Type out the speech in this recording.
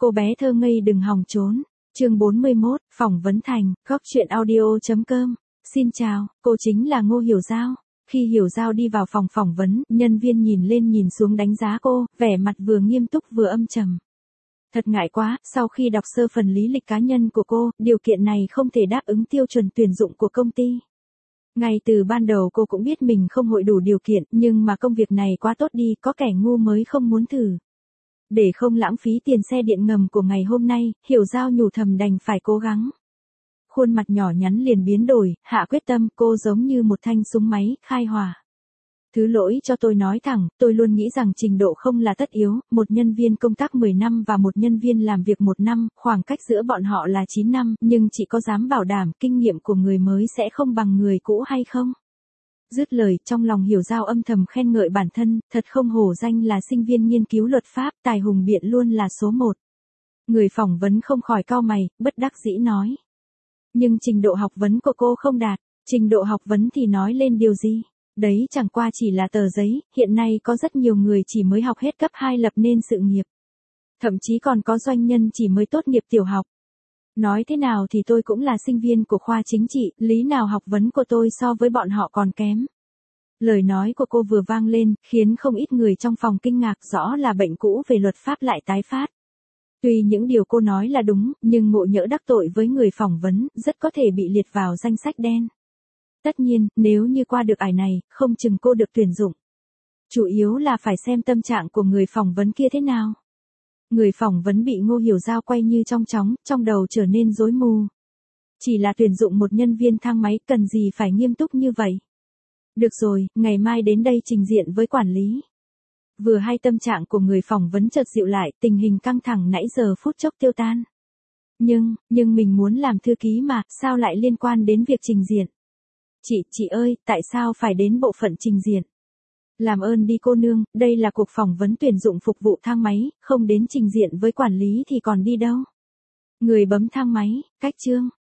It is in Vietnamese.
cô bé thơ ngây đừng hòng trốn. Chương 41, phỏng vấn thành, góc truyện audio.com. Xin chào, cô chính là Ngô Hiểu Giao. Khi Hiểu Giao đi vào phòng phỏng vấn, nhân viên nhìn lên nhìn xuống đánh giá cô, vẻ mặt vừa nghiêm túc vừa âm trầm. Thật ngại quá, sau khi đọc sơ phần lý lịch cá nhân của cô, điều kiện này không thể đáp ứng tiêu chuẩn tuyển dụng của công ty. Ngay từ ban đầu cô cũng biết mình không hội đủ điều kiện, nhưng mà công việc này quá tốt đi, có kẻ ngu mới không muốn thử. Để không lãng phí tiền xe điện ngầm của ngày hôm nay, Hiểu Giao nhủ thầm đành phải cố gắng. Khuôn mặt nhỏ nhắn liền biến đổi, hạ quyết tâm, cô giống như một thanh súng máy, khai hỏa. Thứ lỗi cho tôi nói thẳng, tôi luôn nghĩ rằng trình độ không là tất yếu, một nhân viên công tác 10 năm và một nhân viên làm việc 1 năm, khoảng cách giữa bọn họ là 9 năm, nhưng chị có dám bảo đảm kinh nghiệm của người mới sẽ không bằng người cũ hay không? Dứt lời, trong lòng Hiểu Giao âm thầm khen ngợi bản thân, thật không hổ danh là sinh viên nghiên cứu luật pháp, tài hùng biện luôn là số 1. Người phỏng vấn không khỏi cau mày, bất đắc dĩ nói. Nhưng trình độ học vấn của cô không đạt, trình độ học vấn thì nói lên điều gì? Đấy chẳng qua chỉ là tờ giấy, hiện nay có rất nhiều người chỉ mới học hết cấp 2 lập nên sự nghiệp. Thậm chí còn có doanh nhân chỉ mới tốt nghiệp tiểu học. Nói thế nào thì tôi cũng là sinh viên của khoa chính trị, lý nào học vấn của tôi so với bọn họ còn kém. Lời nói của cô vừa vang lên, khiến không ít người trong phòng kinh ngạc, rõ là bệnh cũ về luật pháp lại tái phát. Tuy những điều cô nói là đúng, nhưng ngộ nhỡ đắc tội với người phỏng vấn, rất có thể bị liệt vào danh sách đen. Tất nhiên, nếu như qua được ải này, không chừng cô được tuyển dụng. Chủ yếu là phải xem tâm trạng của người phỏng vấn kia thế nào. Người phỏng vấn bị Ngô Hiểu Giao quay như trong chóng, trong đầu trở nên rối mù. Chỉ là tuyển dụng một nhân viên thang máy, cần gì phải nghiêm túc như vậy? Được rồi, ngày mai đến đây trình diện với quản lý. Vừa hay tâm trạng của người phỏng vấn chợt dịu lại, tình hình căng thẳng nãy giờ phút chốc tiêu tan. Nhưng mình muốn làm thư ký mà, sao lại liên quan đến việc trình diện? Chị ơi, tại sao phải đến bộ phận trình diện? Làm ơn đi cô nương, đây là cuộc phỏng vấn tuyển dụng phục vụ thang máy, không đến trình diện với quản lý thì còn đi đâu? Người bấm thang máy, cách chương.